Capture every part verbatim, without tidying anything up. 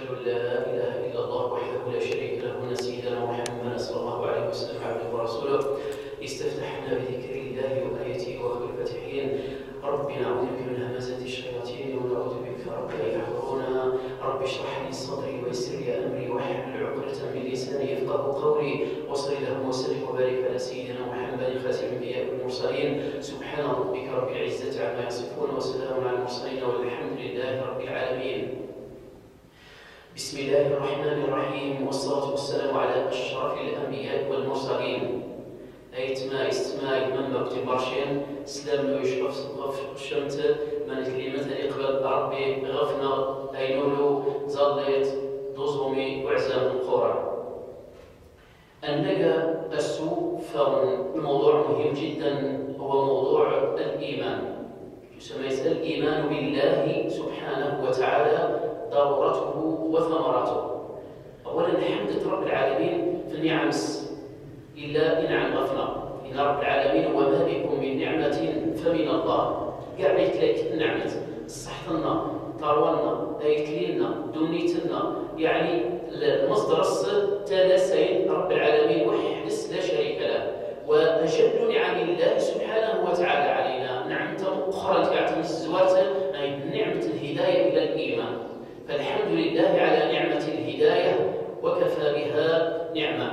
وأشهد أن لا إله إلا الله وحده لا شريك له أن سيدنا محمدا صلى الله عليه وسلم عبده ورسوله استفتحنا بذكر الله وآياته وخير الفاتحين. رب نعوذ بك من همزات الشياطين ونعوذ بك رب أن يحضرون. رب اشرح لي صدري ويسر لي أمري واحلل عقدة من لساني يفقهوا قولي. وصل اللهم وسلم وبارك على سيدنا محمد خاتم الأنبياء والمرسلين. سبحان ربك رب العزة عما يصفون وسلام على المرسلين والحمد لله رب العالمين. بسم الله الرحمن الرحيم، والصلاة والسلام على أشرف الأنبياء والمرسلين. أيتما استماع من مكتب برشين سلام نوش غف الشمت من كلمة إقبال ربي غفنا أينولو زاليت دوزومي وعزام القرى. النجا السوء فموضوع مهم جدا هو موضوع الإيمان. يسمى الإيمان بالله سبحانه وتعالى ضرورته وثمرته. أولا حمد رب العالمين في النعم إلا إنعم غفنا إن رب العالمين وما بكم من نعمة فمن الله. قاعد يتلاك النعمة صحتنا طرونا أيكلينا دنيتنا، يعني المصدر الص تلاسين رب العالمين وحده لا شريك له. وأجل نعم الله سبحانه وتعالى علينا نعمة أخرى تعتمد الزوات أي نعمة الهداية إلى الإيمان. فالحمد لله على نعمة الهداية وكفى بها نعمة.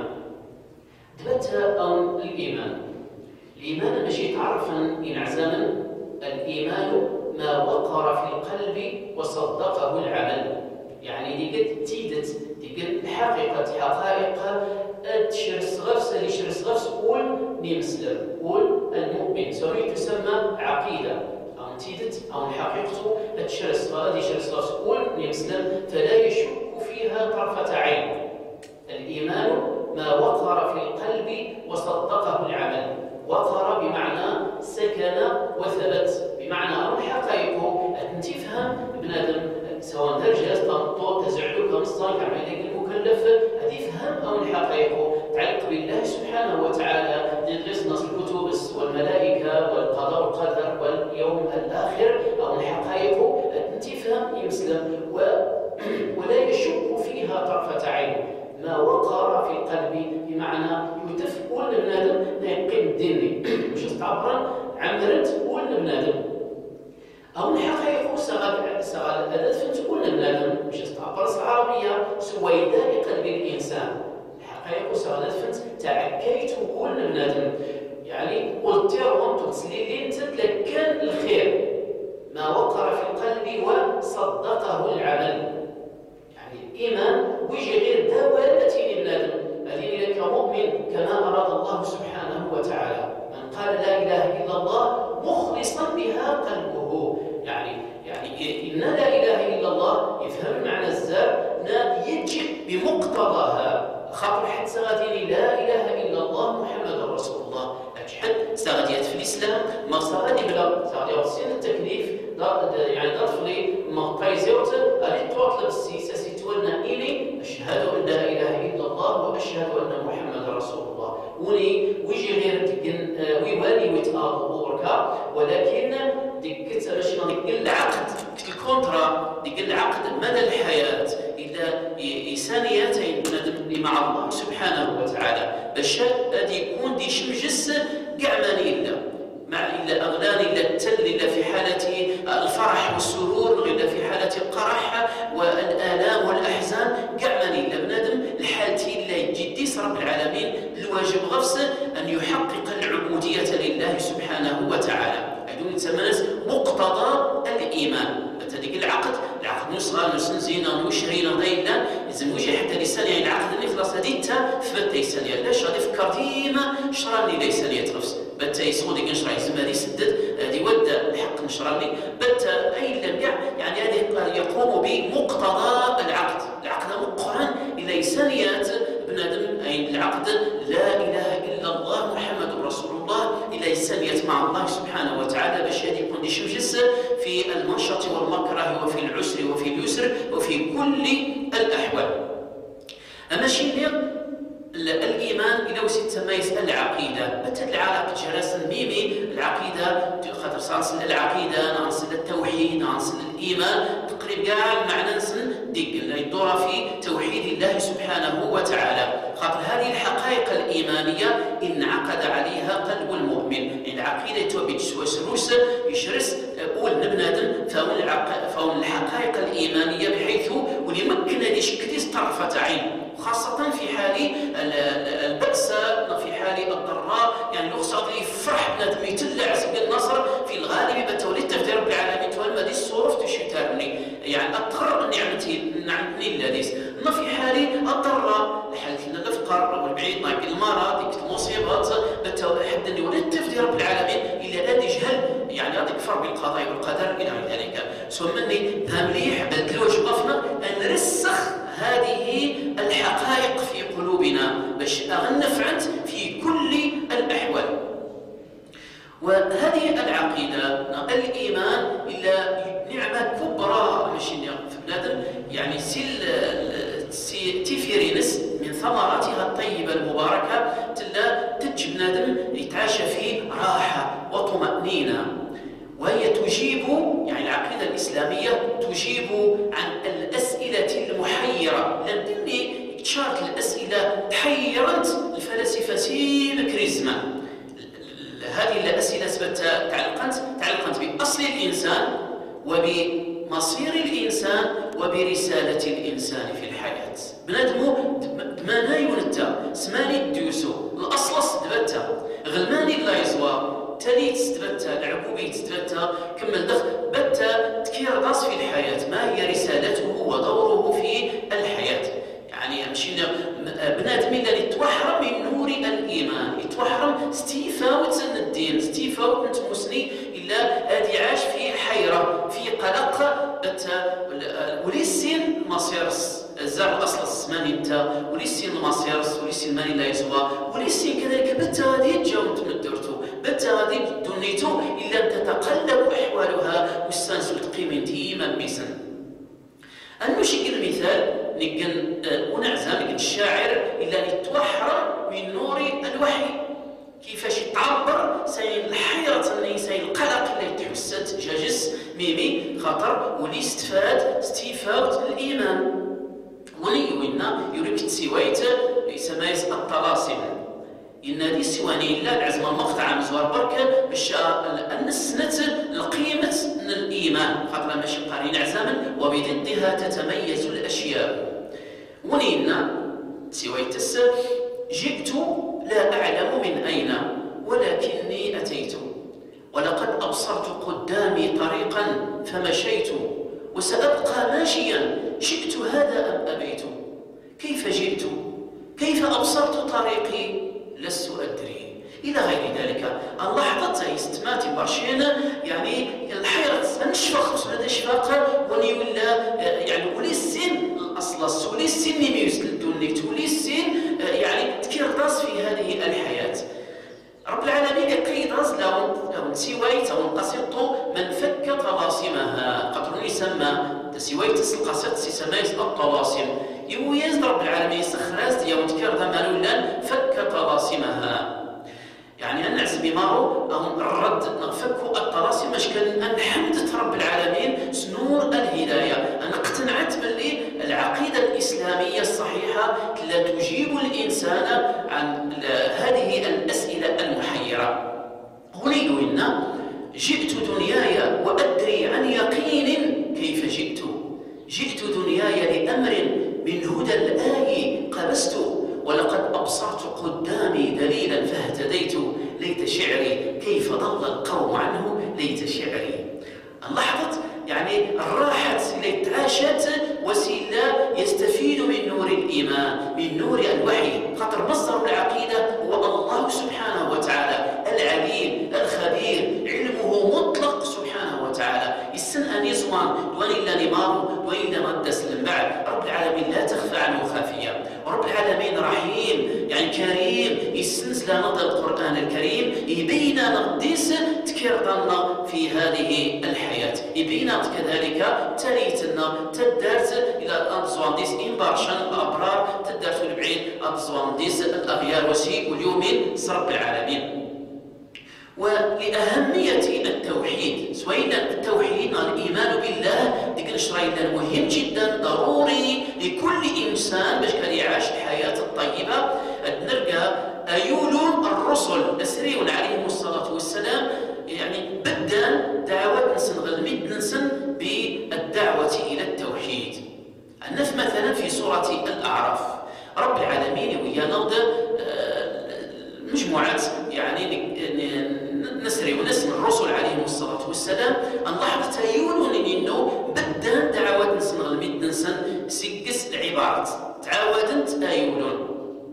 دبتها أو الإيمان الإيمان ماشي تعرفا ينعزما. الإيمان ما وقر في القلب وصدقه العمل، يعني دي قد تيدت دي قد حقيقة حقائق تشير الصغفس اللي يشير الصغفس قول نمسلم قول المؤمن سوري تسمى عقيدة أو تيدت أو حقيقته تشير الصغفس يشير الصغفس قول نمسلم فلا يشك فيها طرفة عين. الإيمان ما وقر في القلب وصدقه العمل. وقر بمعنى سكن وثبت، بمعنى أو حقائقه أنت تفهم بنادم سواء درجة تنطو تزعلك مصدر كعملك المكلف هتفهم أو حقائقه تعلق بالله سبحانه وتعالى ندرس نص الكتب والملائكة والقضاء والقدر واليوم الآخر أو حقائقه أنت تفهم يمسلم و... ولا يشك فيها طرفة عين. ما وقر في القلب بمعنى يتفقون بنادم يقيم الديني مش تعبرا عمرت قول بنادم أو الحقيقة سغل سغل الأداة فنتقول بنادم مش تعبر العربية سويداء قلب الإنسان. الحقيقة سغل فنت تعكيت قول بنادم، يعني قلت لهم تسليلين تدلك كان الخير. ما وقر في القلب وصدقه العمل، الإيمان ويجي غير دواء أتيني بنادم أتيني لك مؤمن كما أراد الله سبحانه وتعالى. من قال لا إله إلا الله مخلصا بها قلبه، يعني يعني إن لا إله إلا الله يفهم معنى الزار نا يجب بمقتضاها. خاطر حد سغاديني لا إله إلا الله محمد رسول الله حد سغاديات في الإسلام ما سغادي بلا سغادي سين التكليف يعني ضرفلي مقطعي زوت أريد تواطلب السيسة سيتولنا إلي أشهد أن لا إله إلا الله وأشهد أن محمد رسول الله. وني ويجي غير ديكن ويوالي ويتآض أوركا، ولكن ديك باش ديك العقد الكونترا ديك العقد مدى الحياة إذا إنسانيتين بنادم مع الله سبحانه وتعالى باش غادي يكون دي شمجس كاع ماني إلا مع إلا أغلان إلا التل إلا في حالة الفرح والسرور إلا في حالة القرح والآلام والأحزان كاع ماني إلا بنادم الحالتي إلا يجديس رب العالمين الواجب غفص أن يحقق العبودية لله سبحانه وتعالى. هذول يتسمى مقتضى الإيمان. هذيك العقد العقد نصغى نسنزينا نشرينا ضينا لازم وجه حتى لسان يعني العقد اللي خلاص هذه تا ثبت لسان لاش غادي فكر ديما شراني لسان يتغفص بتا يسودي كنشرا يسمى لي سدد هذه ودا الحق نشراني بتا اي لم يعني هذه يقوم بمقتضى العقد. العقد مقرن الى لسانيات بنادم اي العقد لا اله الا الله محمد رسول الله الى لسانيات مع الله سبحانه وتعالى باش هذه يكون دي شمجس في المنشط والمكره وفي العسر وفي اليسر وفي كل الأحوال. أما شيء الإيمان إلى وسيت ما يسأل العقيدة بتد العلاقة جرس ميمي العقيدة خاطر صانصل العقيدة نانصل التوحيد نانصل الإيمان تقريبا كاع معنى نسن ديك يدور في توحيد الله سبحانه وتعالى. خاطر هذه الحقائق الإيمانية انعقد عليها قلب المؤمن. العقيدة توبيت سوسروس يشرس أول نبنادم فهون الحقائق الإيمانية بحيث وليمكن هذه شكليس طرفة عين، خاصة في حال البأس، في حال الضراء. يعني لو خصو يفرح بنادم يتلع سبيل النصر في الغالب بتوليد تفدير رب العالمين توالما دي الصورة تشتارني يعني أطهر نعمتي نعمتني اللذيذ. ما في حال الضراء لحالة الفقر والبعيد مع المرض ديك المصيبات حتى اللي ولد تفدير رب العالمين إلا لا يجهل يعني هذا يكفر بالقضاء والقدر إلى غير ذلك. سمني ها مليح بدلوج وقفنا أن نرسخ هذه الحقائق في قلوبنا باش نفعت في كل الأحوال. وهذه العقيدة الإيمان إلا نعمة كبرى ماشي في بنادم يعني سيل تيفيرينس من ثمراتها الطيبة المباركة تلا تجي بنادم يتعاشى في راحة وطمأنينة. وهي تجيب يعني العقيدة الإسلامية تجيب عن الأسئلة المحيرة. لأنني اكتشارت الأسئلة تحيرت الفلاسفة سيب كريزما. هذه الأسئلة تعلقت تعلقت بأصل الإنسان وبمصير الإنسان وبرسالة الإنسان في الحياة. بنادمو دماناي ونتا سماني الديوسو الأصلص دبتا غلماني لا يزوى تالي تستبتا العقوبي تستبتا كمل دخل بتا تكير راس في الحياة. ما هي رسالته ودوره في الحياة؟ يعني مشينا بنادم اللي يتوحرم من نور الإيمان، يتوحرم ستيفاوت الدين، ستيفاوت نتمسني إلا هادي عاش في حيرة في قلق بتا وليسين مصيرس الزار الأصل السماني بتا وليسين المصيرس وليسين ماني لا يزوى وليسين كذلك بتا هادي تجاوم تمدرتو بتا هادي دنيتو إلا تتقلب أحوالها والسانسو تقيم ديما بيسن. المشي المثال نكن ونعزم نكن الشاعر إلا نتوحر من نور الوحي كيفاش يتعبر سين الحيرة اللي سين القلق اللي تحست جاجس ميمي خاطر ولي استفاد استفاد الإيمان. وني وينا يريك تسويت يسمى الطلاسم إن هذه السواني لا العزم المقطع مزوار بركة باش النسنت القيمة من الإيمان خاطر ماشي قارين عزاما وبضدها تتميز الأشياء. ونينا سويتس جئت لا أعلم من أين ولكني أتيت ولقد أبصرت قدامي طريقا فمشيت وسأبقى ماشيا شئت هذا أم أبيت. كيف جئت؟ كيف أبصرت طريقي؟ لست أدري إلى غير ذلك. الله حطت يستماتي برشينا يعني الحيرة نشفق هذا شفاق وني ولا يعني ولي السن الأصل ولي السن ميوس للدونيت ولي السن يعني تكير راس في هذه الحياة. رب العالمين يقيد راس لهم لهم سوايت أو انقصدت من فك طلاسمها قطر يسمى سوايت القصد سيسمى الطلاسم يويز رب العالمين يسخراز ديال تكير ضمان لان فك طلاسمها. يعني أن نعزم مارو أهم الرد نفك الطلاسم باش كان نحمد رب العالمين سنور الهداية. أنا اقتنعت باللي العقيدة الإسلامية الصحيحة لا تجيب الإنسان عن هذه الأسئلة المحيرة. هني وإنا جئت دنياي وأدري عن يقين كيف جئت. جئت دنياي لأمر من هدى الآي قبست ولقد أبصرت قدامي دليلا فاهتديت ليت شعري كيف ضل القوم عنه ليت شعري. لاحظت يعني الراحة اللي تعاشت وسيلة يستفيد من نور الإيمان من نور الوحي خاطر مصدر العقيدة هو الله سبحانه وتعالى العليم الخبير علمه مطلق سبحانه وتعالى. السن أن يزوان دوان إلا نمار دوان إلا ندس بعد. رب العالمين لا تخفى عنه خافية. ورب العالمين رحيم يعني كريم يسنس لنا القرآن الكريم يبين نقديس تكيرضنا في هذه الحياة يبين كذلك تريتنا تدارت إلى أنزوانديس إنبارشان الأبرار تدارت البعيد أنزوانديس الأغيار وسي واليومين رب العالمين. وهذا ولأهمية التوحيد سوينا التوحيد الإيمان بالله ديك الشرايط مهم جدا ضروري لكل إنسان باش كان يعيش الحياة الطيبة. نلقى أيولون الرسل أسريون عليهم الصلاة والسلام يعني بدأ دعوات نسن غلميد نسن بالدعوة إلى التوحيد. النف مثلا في سورة الأعراف رب العالمين ويا نغد مجموعات يعني نسري ونسم الرسل عليهم الصلاة والسلام نلاحظ تايولون إنه بدأ دعوات نسن غلميد نسن سيقس العبارات تعاودت تايولون.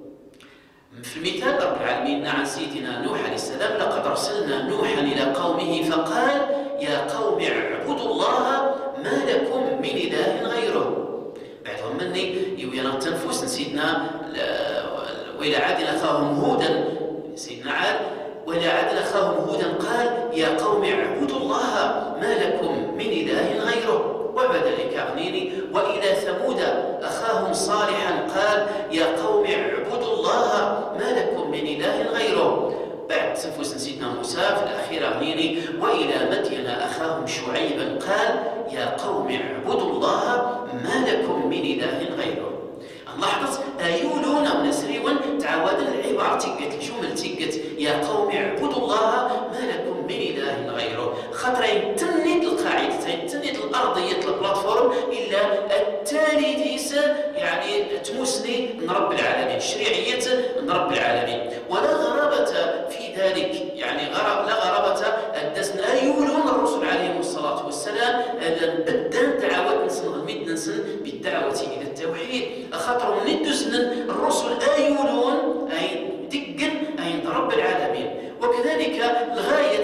في المثال رب العالمين عن سيدنا نوح عليه السلام لقد أرسلنا نوحا إلى قومه فقال يا قوم اعبدوا الله ما لكم من إله غيره. بعدهم مني يوينا التنفس سيدنا وإلى عاد أخاهم هودا سيدنا عاد وإلى عاد أخاهم هودا قال يا قوم اعبدوا الله ما لكم من إله غيره. وبعد ذلك أغنيني وإلى ثمود أخاهم صالحا قال يا قوم اعبدوا الله ما لكم من إله غيره. بعد تنفس سيدنا موسى في الأخير أغنيني وإلى مدين أخاهم شعيبا قال يا قوم اعبدوا الله ما لكم من إله غيره. لاحظت أيولون ونسريون تعاودن العبارة تيقت الجمل تيقت يا قوم اعبدوا الله ما لكم من إله غيره. خاطر يتنيت القاعدة يتنيت الأرضية البلاتفورم إلا التالي ديس يعني تمسني من رب العالمين شريعية من رب العالمين. ولا غرابة في ذلك يعني غرب لا غرابة الدسن أيولون الرسل عليهم الصلاة والسلام بدأ دعوات نسن مد نسن بالدعوة إلى التوحيد. خاطر من دسن الرسل أيولون أي دقن أي رب العالمين. وكذلك الغاية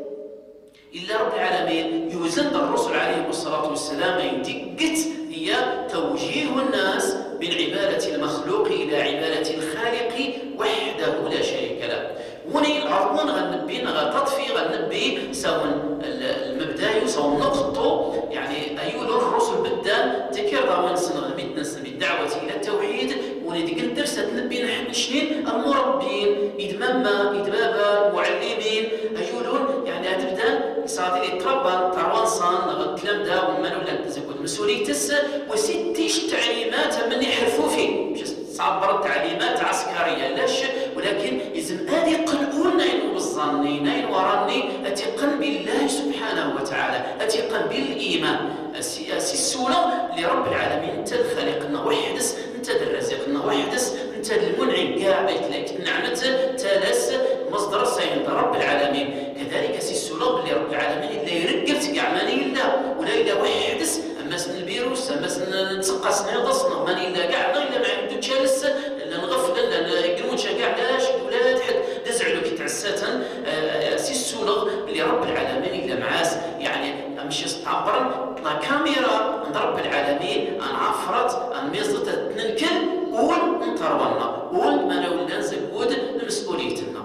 إلا رب العالمين يوزن الرسل عليهم الصلاة والسلام أي دقت هي توجيه الناس من عبادة المخلوق إلى عبادة الخالق وحده لا شريك له. وني العرضون غنبي غتطفي غنبي سواء المبدأ سواء النقطة يعني أيولون الرسل بدا تكر ضوان سنغ المتنس بالدعوة إلى التوحيد. وني ديك الدرس تنبي نحن شنين المربين إدماما إدبابا المعلمين أيولون يعني هتبدا صادي يتربى تروان صان الكلام دا ومن ولا تزود مسؤوليتس وستيش تعليمات من يحرفوا فيه مش صعبر تعليمات عسكريه لاش ولكن لازم هذه قنقول ناين بالظني ناين وراني اتقن بالله سبحانه وتعالى اتقن بالايمان السي السوله لرب العالمين انت الخالق وحدس انت الرازق وحدس انت المنعم كاع بيت نعمت تالس مصدر السيد رب العالمين. كذلك سي السلوب اللي رب العالمين اللي يرقبت كاع ماني الا ولا الا وحدس اما سن الفيروس اما سن نتسقس نغص ماني الا كاع الا ما عنده تشالس لا نغفل لا يقولونش كاع لاش ولا حد دزعلو كي تعساتن سي السلوب اللي رب العالمين الا معاس يعني ماشي تعبر لا كاميرا عند رب العالمين ان عفرت ان ميزت تنكل قول نطرونا قول ما ولا نزود مسؤوليتنا.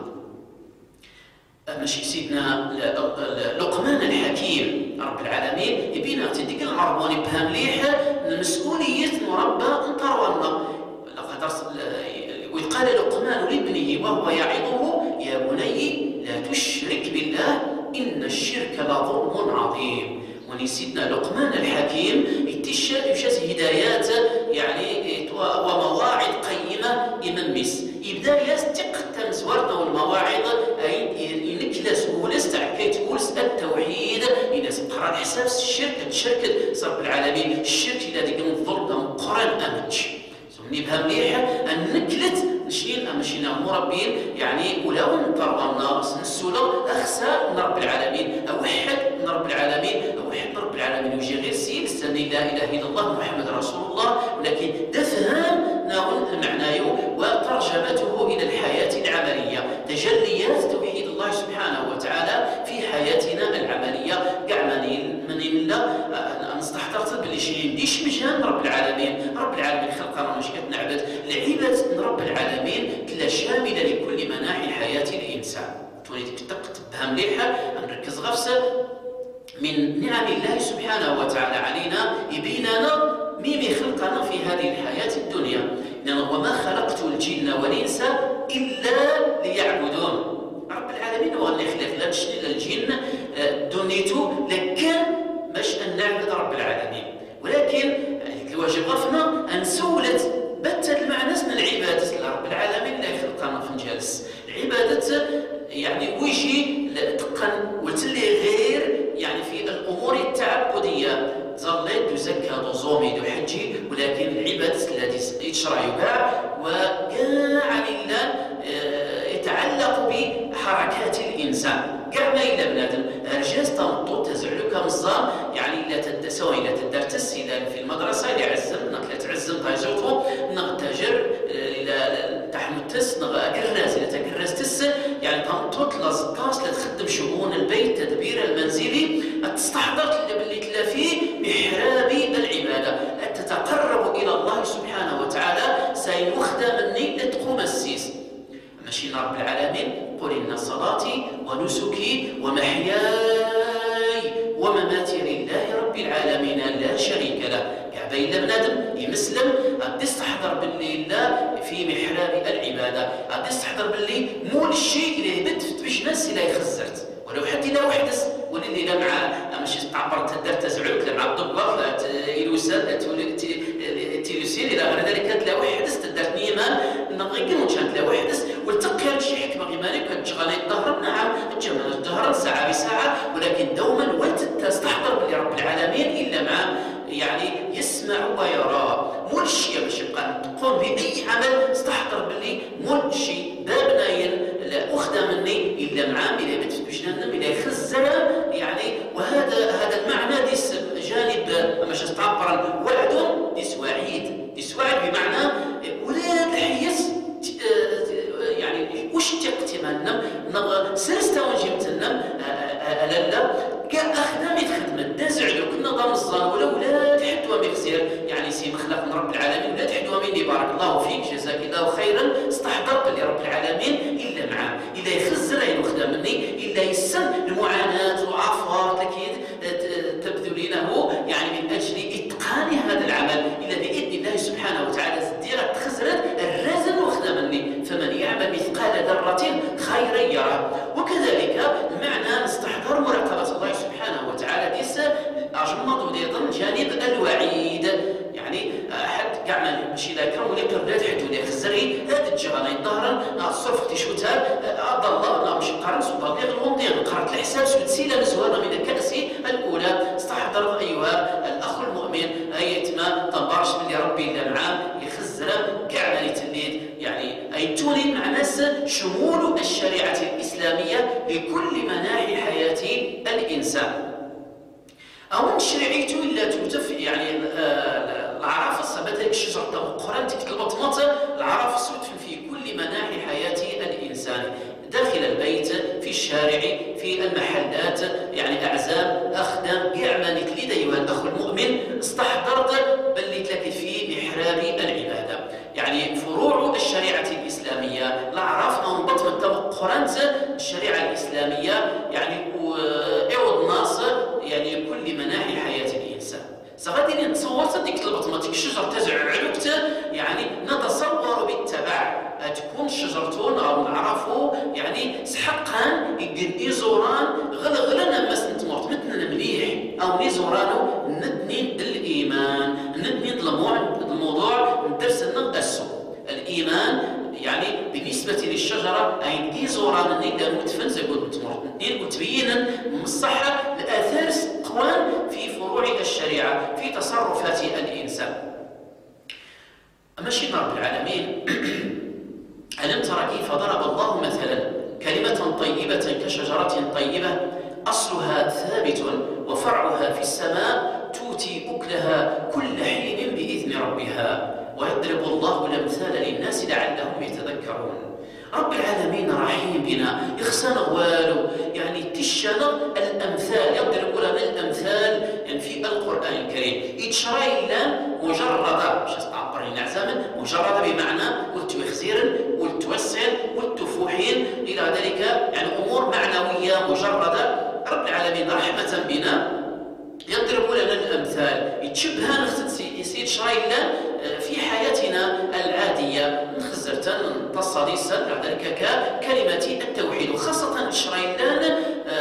ماشي سيدنا لقمان الحكيم رب العالمين يبينا تديك العربون يبها مليح المسؤولية مربى نطرونا. لقد وقال لقمان لابنه وهو يعظه يا بني لا تشرك بالله إن الشرك لظلم عظيم. وني سيدنا لقمان الحكيم يتشاف هدايات يعني ومواعظ قيمة يممس يبدا يستق تمزورنا والمواعظ أي ينكلس ولس تاع كيتولس التوحيد الناس تقرا الحساب الشرك الشرك رب العالمين الشرك إلى ديك الظلم قران امتش سمني بها مليح النكلت نشين امشينا مربين يعني ولو نطروا الناس نسولو اخسى من رب العالمين اوحد من رب العالمين اوحد من رب العالمين ويجي غير سيد استني لا اله الا الله محمد رسول الله ولكن دفهم ناول المعنى وترجمته الى الحياه العمليه تجليات توحيد الله سبحانه وتعالى في حياتنا العمليه كاع من لا نستحضر باللي شي نديش مجان رب العالمين. رب العالمين خلقنا مش كتنعبد العباده رب العالمين كلها شامله لكل مناحي حياه الانسان. تولي تبها مليحه نركز غفسه من نعم الله سبحانه وتعالى علينا يبيننا ميمي خلقنا في هذه الحياه الدنيا. وما خلقت الجن والانس الا ليعبدون. رب العالمين هو اللي خلق لا يعني ويجي تقن وتلي غير يعني في الامور التعبديه ظليت دوزكى دوزومي دو حجي، ولكن العباد الذي يتشرعوا كاع وكاع لله يتعلق بحركات الانسان كاع ما إلا بنادم رجاز تنطو تزعلو كمزان يعني إلا تدسوا إلا تدرتس إلا في المدرسة إلا عزم نغ تعزم تايزوتو نغ تاجر إلا تحمتس نغ كراز إلا تكراز تس يعني تنطو تلازقاس لا تخدم شؤون البيت تدبير المنزلي تستحضر باللي تلا فيه محراب العبادة تتقرب إلى الله سبحانه وتعالى سيخدم مني لتقوم السيس ماشي رب العالمين قل إن صلاتي ونسكي ومحياي ومماتي لله رب العالمين لا شريك له. كعبين بنادم يمسلم غادي يستحضر باللي لا في محراب العباده، غادي يستحضر باللي مول الشيء اللي هبط باش ناس اللي خزرت ولو حد الا وحدس واللي لا مع ماشي تعبر تدار تزعلك لا مع الضباط الوساد تيلوسين الى غير ذلك لا وحدس تدار نيمان نغير وشان لا وحدس والتقيا شي حكمه غير مالك تشغلي الظهر نعم تجمل الظهر ساعه بساعه، ولكن دوما وتستحضر بلي رب العالمين الا مع يعني يسمع ويرى مول شيء باش يبقى تقوم باي عمل استحضر بلي مول شيء باب ناين لا اخدى مني الا مع الى باش ننم الى خزر يعني. وهذا هذا المعنى ديس جانب باش تعبر وعد ديس وعيد ديس وعد بمعنى ولاد الحيس يعني واش تقتمنا نغ سرستا ونجمتنا لالا كاع اخدم يتخدم دازعلو كنا ضام الظن ولا ولاد حدوه مخزير يعني سي مخلق من رب العالمين ولاد حدوه مني بارك الله فيك جزاك الله خيرا استحضرت لرب العالمين الا معاه اذا يخزر يخدم مني الا يسن المعاناه وعفار اكيد تبذلينه يعني من اجل اتقان هذا العمل الا باذن الله سبحانه وتعالى ديرت تخزرت الرزن وخدم مني فمن يعمل مثقال ذره خيرا يره. وكذلك معنى نستحضر مراقبه الله سبحانه وتعالى ديس اجمض وديضن جانب الوعيد يعني حد كاع ماشي لا كرم ولا قرات حيت ولا خزري هاد الجغانه الظهر الصرف تيشوتها الله مش قرن سلطان ديال الغوندير قرات الحساب سوتسيله مزوانه من الكاس الاولى. استحضر ايها الاخ المؤمن ايتما تنبرش باللي ربي الا معاه يخزر كاع مالي تليد يعني اي تولد مع ناس شمول الشريعه الاسلاميه لكل مناحي حياه الانسان. أو شريعته إلا توتف يعني العرف الصبات الشجرة القرآن تكتب طماطة العرف الصوت في كل مناحي حياة الإنسان داخل البيت في الشارع في المحلات يعني أعزام أخدام كاع ما نتليد أيها الأخ المؤمن استحضرت بل تلاقي في محراب العبادة يعني فروع الشريعة الإسلامية العرف منبط من القرآن الشريعة الإسلامية يعني وعوض الناس يعني كل مناحي حياة الإنسان. سغادي نتصور ديك البطمه ديك الشجر تزعلوك يعني نتصور بالتبع تكون شجرتون او نعرفوا يعني حقا يزوران غلغلنا ما سنتمرت مثلنا مليح او نزورانو ندني الايمان ندني الموضوع ندرس لنا السوء الايمان يعني بالنسبه للشجره اي زوران اللي متفن زي قلت متمرت اثنين وتبين من الصحه الاثار قوان في فروع الشريعه في تصرفات الانسان. ماشي رب العالمين ألم تر كيف ضرب الله مثلا كلمة طيبة كشجرة طيبة أصلها ثابت وفرعها في السماء تؤتي أكلها كل حين بإذن ربها ويضرب الله الأمثال للناس لعلهم يتذكرون. رب العالمين رحيم بنا يخسن غوالو يعني تشنا الأمثال يضرب لنا الأمثال يعني في القرآن الكريم يتشري لنا مجردة مش استعبر لنا عزاما مجردة بمعنى والتوخزير والتوسل والتفوحين إلى ذلك يعني أمور معنوية مجردة. رب العالمين رحمة بنا يضرب لنا الأمثال يتشبه يسير شرايلا في حياتنا العادية نخزرتا نتصديسا ذلك ككلمة التوحيد وخاصة الشرايلان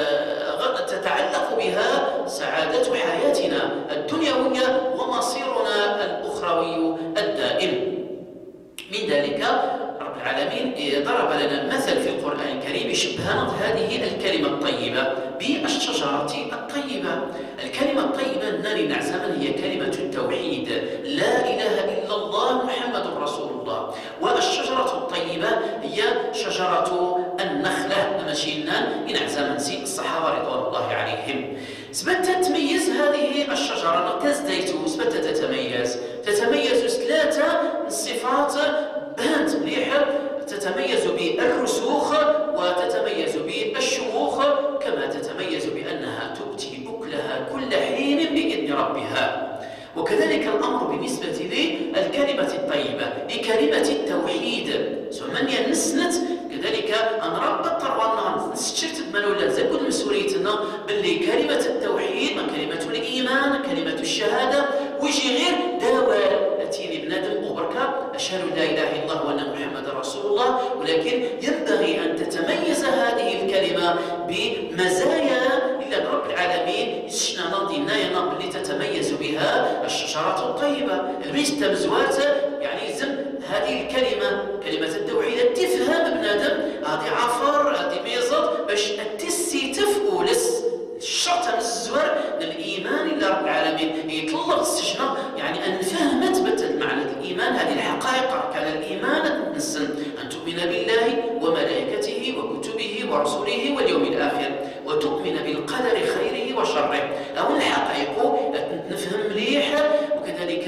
تتعلق بها سعادة حياتنا الدنيوية ومصيرنا الأخروي الدائم. من ذلك رب العالمين ضرب لنا مثل في القرآن الكريم يشبه هذه الكلمة الطيبة بالشجرة الطيبة. الكلمة الطيبة أنني نعزم هي كلمة التوحيد، لا إله إلا الله محمد رسول الله. والشجرة الطيبة هي شجرة النخلة ماشينا نعزم نسي الصحابة رضوان الله عليهم. سبت تتميز هذه الشجرة كزديتو سبت تتميز تتميز ثلاثة صفات بانت مليحة، تتميز بالرسوخ وتتميز بالشموخ، كما تتميز بأنها تؤتي أكلها كل حين بإذن ربها. وكذلك الأمر بالنسبة للكلمة الطيبة لكلمة التوحيد سمن نسنت كذلك أن ربط روان نسشرت بمنولا زكون مسؤوليتنا باللي كلمة التوحيد كلمة الإيمان كلمة الشهادة ويجي غير دوال التي بنادم أبركة أشهد لا إله إلا الله وأن محمد رسول الله، ولكن ينبغي أن تتميز هذه الكلمة بمزايا إلا رب العالمين يسشنا نضينا ينام اللي تتميز بها الشجرات الطيبة الميز تمزوات. يعني يلزم هذه الكلمة كلمة التوحيد تفهم بنادم هذه عفر هذه ميزات باش التسي تفؤلس الشرط من الزوار للإيمان إلا رب العالمين يطلق السجنة. يعني أن فهمت بتل معنى الإيمان هذه الحقائق كان الإيمان نسن أن تؤمن بالله وملائكته وكتبه ورسوله واليوم الآخر وتؤمن بالقدر خيره وشره. أو الحقائق نفهم مليح وكذلك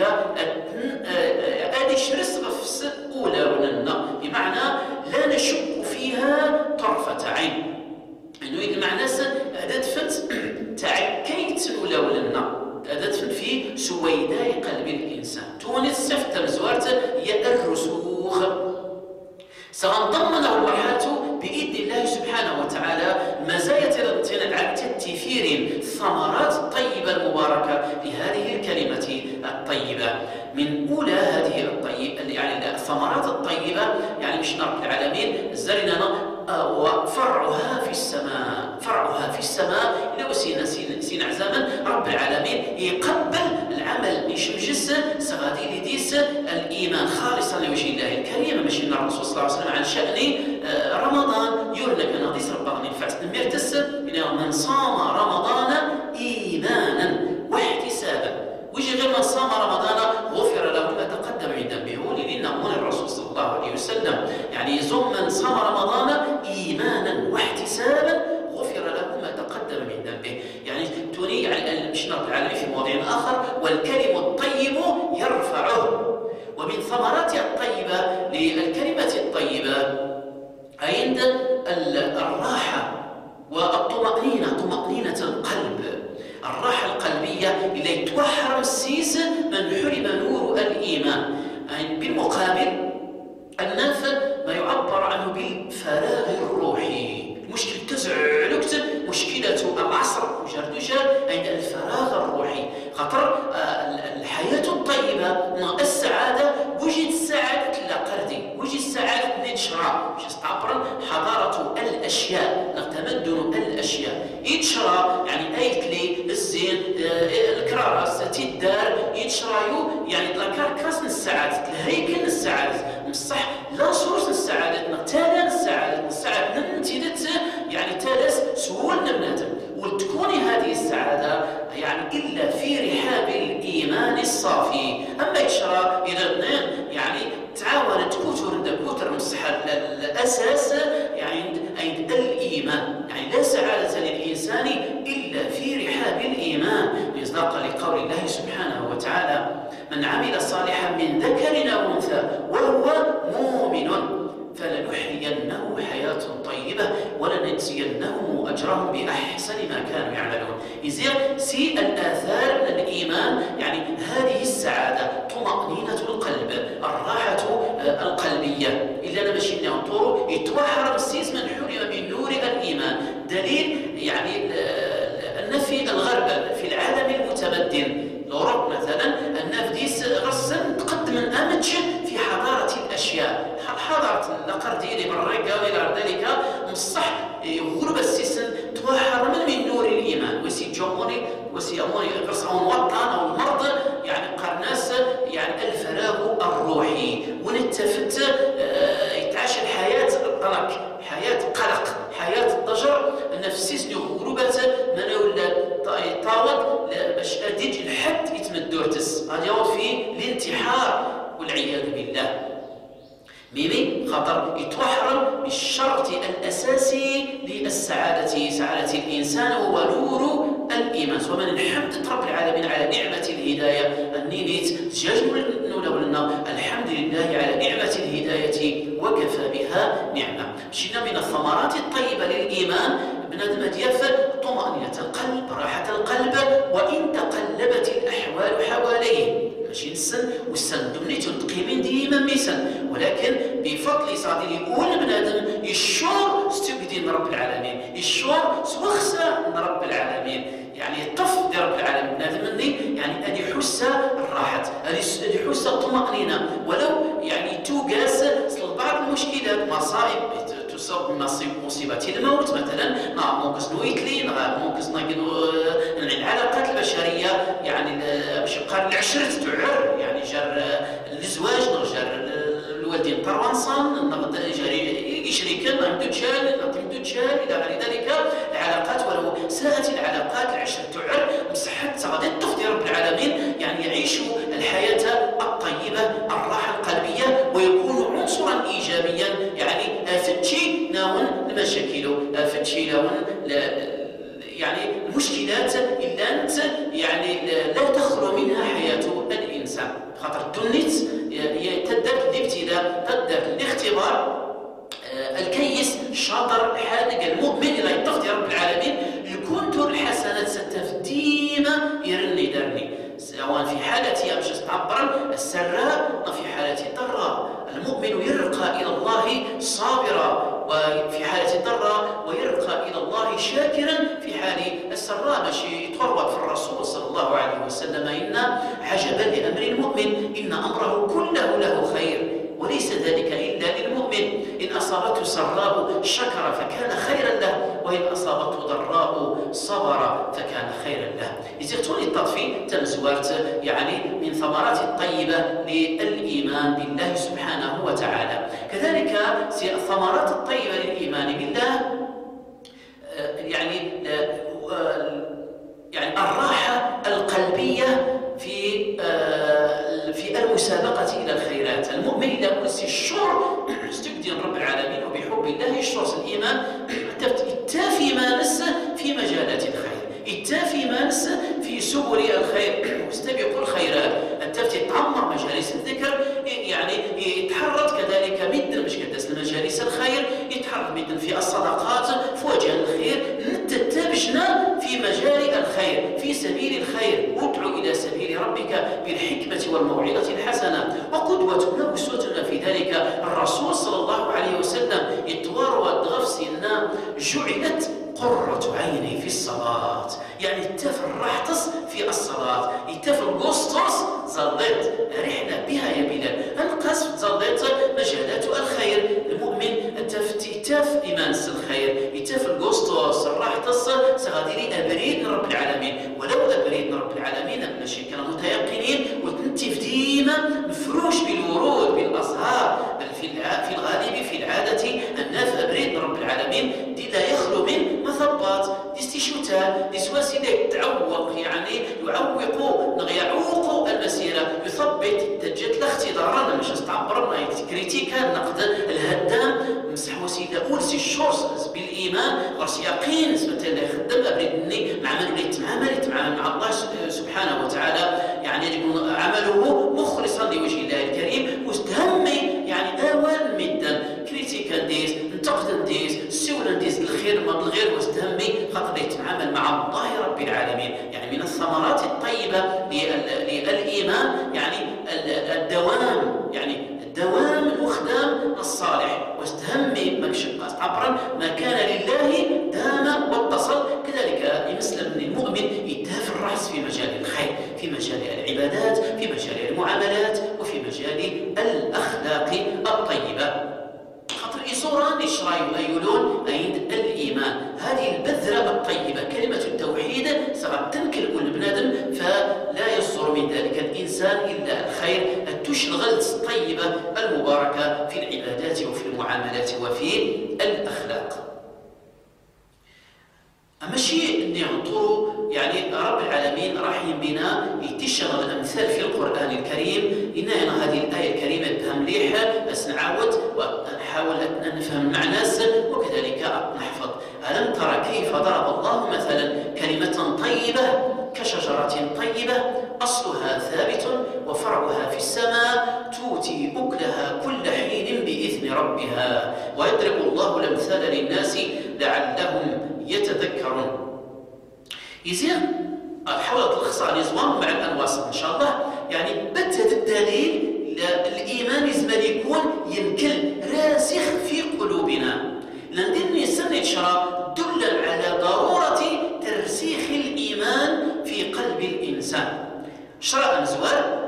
أديش رسغ في أولى وننا بمعنى لا نشك فيها طرفة عين. إنه المعنى أدفت تعكيت الأولى ولنا أدفت في سويداء قلب الإنسان توني السفت مزوارت هي الرسوخ. سنضمن المرحلة بإذن الله سبحانه وتعالى مزايا تنعت تثير الثمرات الطيبة المباركة لهذه الكلمة الطيبة. من أولى هذه الطيبة يعني الثمرات الطيبة يعني مش رب العالمين زرنا وفرعها في السماء فرعها في السماء إلى وسينا سينا زمن رب العالمين يقبل العمل يشمجس سغادي لديس الإيمان خالصا لوجه الله الكريم. ماشي الرسول صلى الله عليه وسلم عن شأن رمضان يقول لك أنا ديس ربغني فاتت المرتس من صام رمضان إيمانا واحتسابا ويجي غير من صام رمضان غفر له ما تقدم من ذنبه ولنا من الرسول صلى الله عليه وسلم. يعني يزم من صام رمضان إيمانا واحتسابا غفر له ما تقدم من ذنبه. يعني توني يعني مش رب العالمين في موضع آخر والكلم الطيب يرفعه. ومن ثمرات الطيبة للكلمة الطيبة عند الراحة والطمأنينة طمأنينة القلب الراحة القلبية اللي يتوحر السيس من حرم نور الإيمان. يعني بالمقابل الناف ما يعبر عنه بالفراغ الروحي. المشكل تزعلكت مشكلة العصر وجردوشة عند الفراغ الروحي. خاطر الحياة الطيبة السعادة وجد السعادة لقردي وجد السعادة نتشرى باش تعبر حضارة الأشياء تمدن الأشياء يتشرى. يعني أيت لي الزين الكراس تدار يتشرايو يعني الكراس من السعادة الهيكل السعادة مصح لا صورة السعادة تالا السعادة السعادة نمتدت يعني تالس سهول نبناتم وتكوني هذه السعادة يعني إلا في رحاب الإيمان الصافي. أما يشرى إذا يعني تعاونت كتر كتر مصح الأساس يعني عند الإيمان. يعني لا سعادة للإنسان إلا في رحاب الإيمان مصداقا لقول الله سبحانه وتعالى من عمل صالحا من ذكر أو أنثى وهو مؤمن فلنحيينه حياة طيبة ولنجزينهم أجرهم بأحسن ما كانوا يعملون. إذا سي الآثار من الإيمان يعني هذه السعادة طمأنينة القلب الراحة القلبية إلا أنا ماشي نطور يتوحر السيس من حرم من نور الإيمان. دليل يعني النفي الغرب في العالم المتمدن الأوروب مثلا النفديس غسن تقدم من أمج في حضارة الأشياء حضارة القردي اللي بالرقة وإلى ذلك مصح غرب السيسن توحر من من نور الإيمان وسي جمهوري وسي أموري غرسعون وطن أو المرض يعني قرناس يعني الفراغ الروحي ونتفت يتعش ميمي خاطر يتوحرم بالشرط الأساسي للسعادة سعادة الإنسان هو نور الإيمان. ومن الحمد رب العالمين على نعمة الهداية النينيت تجاجل لنا الحمد لله على نعمة الهداية وكفى بها نعمة. مشينا من الثمرات الطيبة للإيمان بنادم دياف طمأنينة القلب، راحة القلب، وإن تقلبت الأحوال حواليه ماشي نسن والسن دمنيتو تقيمين ديما ميسن، ولكن بفضل صادي يقول بنادم يشور استبدين رب العالمين، يشور سوخسا من رب العالمين، يعني طف رب العالمين بنادم مني يعني أدي يحس الراحة، أدي يحس الطمأنينة، ولو يعني توقاس بعض المشكلات مصائب تصاب مصيبة الموت مثلا، ممكن نويتلي ممكن العلاقات البشرية يعني باش يبقى العشرة تعر يعني جار الزواج جار الوالدين طروانصان نقد جاري يشريكن نعمدو تشال نعمدو تشال إلى غير ذلك. العلاقات ولو ساءت العلاقات العشرة تعر مسحت غادي تفضي رب العالمين يعني يعيشوا الحياة الطيبة الراحة القلبية ويكونوا عنصرا إيجابيا، يعني أفتشي ناون المشاكل أفتشي ناون يعني المشكلات إلا أنت يعني لا تخلو منها حياة الإنسان. خاطر الدنيت تدك الابتلاء تدك الاختبار. الكيس الشاطر الحاذق المؤمن إذا يتفضي رب العالمين الكنتر الحسنات ستف ديما يرني درني، سواء في حالة باش تعبر السراء وفي حالة الضراء. المؤمن يرقى إلى الله صابرا وفي حالة الضراء، ويرقى إلى الله شاكرا في حال السراء. ماشي يتفرق في الرسول صلى الله عليه وسلم إن عجبا لأمر المؤمن إن أمره كله له خير وليس ذلك إلا للمؤمن، إن أصابته سراء شكر فكان خيرا له، وإن أصابته ضراء صبر فكان خيرا له. يزيغتوني التطفي تمزوارت يعني من ثمرات الطيبة للإيمان بالله سبحانه وتعالى. كذلك الثمرات الطيبة للإيمان بالله يعني يعني الراحة القلبية في في المسابقة إلى الخيرات. المؤمن إذا كنت الشعر استبدل رب العالمين وبحب الله يشعر الإيمان التافي مانس في مجالات الخير، التافي مانس في سبل الخير واستبقوا الخيرات، التفتي تعمر مجالس الذكر يعني يتحرك كذلك مدن مش كداس المجالس الخير، يتحرك مدن في الصدقات في وجه الخير، نتتبجنا في مجال الخير في سبيل الخير. ادعو إلى سبيل ربك بالحكمة والموعظة الحسنة. وقدوتنا وأسوتنا في ذلك الرسول صلى الله عليه وسلم يتوار ودغفسنا جعلت قرة عيني في الصلاة، يعني التفر راحتس في الصلاة، التفر قسطس زليت رحنا بها يا بلال القصف زليت مجالات الخير. المؤمن التفتي تاف إيمانس الخير يتاف القسطس راحتس سغاديري أبريد رب العالمين، ولو أبريد رب العالمين ماشي كانوا متيقنين وتنتف ديما مفروش بالورود بالأزهار، بل في في الغالب في العادة الناس أبريد رب العالمين دي لا يخلو من مثبات دي استشوتات دي سواسي تعوق يعني يعوقوا يعوقوا المسيرة، يثبت تجت الاختبارات مش استعبرنا كريتيكا النقد الهدام مسح وسيلة أولسي الشرس بالإيمان غرس يقين مثلا يخدم أبريدني مع من يتعامل يتعامل مع الله سبحانه وتعالى، يعني يكون عمله مخلصا لوجه الله الكريم واستهمي يعني أول مدة كريتيكا ديس انتقد ديس سولا ديس الخير ما بالغير واستهمي خاطر يتعامل مع الله رب العالمين. يعني من الثمرات الطيبة للإيمان يعني الدوام، يعني الدوام الوخدام الصالح واستهمي مكشف عبرا ما كان لله دام واتصل. كذلك يمسلم المؤمن يتهاف الرأس في مجال الخير، في مجال العبادات، في مجال المعاملات، وفي مجال الأخلاق الطيبة. خاطر إصوران يشرايو أيولون عند الإيمان هذه البذرة الطيبة كلمة التوحيد ستنكل كل بنادم، فلا يصدر من ذلك الإنسان إلا الخير التشغل الطيبة المباركة في العبادات وفي المعاملات وفي الأخلاق. أما شيء نعطر يعني رب العالمين رحيم بنا يتشغل الأمثال في القرآن الكريم. إن أنا هذه الآية الكريمة بها مليحة بس نعاود ونحاول أن نفهم المعنى وكذلك نحفظ. ألم ترى كيف ضرب الله مثلا كلمة طيبة كشجرة طيبة أصلها ثابت وفرعها في السماء تؤتي أكلها كل حين بإذن ربها ويضرب الله الأمثال للناس لعلهم يتذكرون. يصير حاول تلخص على زوان مع الأنواصل إن شاء الله. يعني بت هذا الدليل الإيمان لازم يكون يمكن راسخ في قلوبنا. لندير الإنسان يشرى دلا على ضرورة ترسيخ الإيمان في قلب الإنسان. شرع مزوار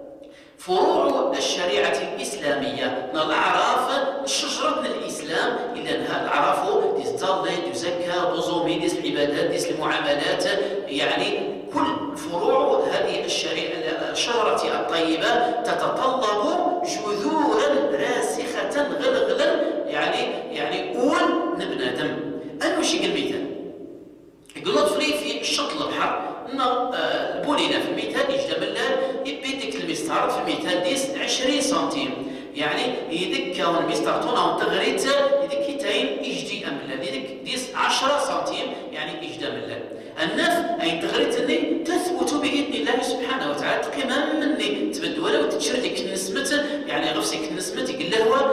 فروع الشريعة الإسلامية الأعراف شجرة الإسلام إلا أنها الأعراف ديس الصلاة ديس الزكاة دوزومي ديس العبادات ديس المعاملات، يعني كل فروع هذه الشريعة الشجرة الطيبة تتطلب جذورا راسخة غلغلا، يعني يعني أول نبنادم. أنا واش يقول المثال؟ يقول طفلي في شط البحر ان البولينا في المثال يجد ملال يبي ديك المسطار في المثال ديس عشرين سنتيم، يعني يدك كون المسطار طونا تغريت يدك كيتاين يجدي املال يدك ديس عشرة سنتيم، يعني يجد ملال. النف اي تغريتني تثبت باذن الله سبحانه وتعالى تقيما مني تبد ولو تشردك النسمه، يعني غفسك النسمه يقول له هو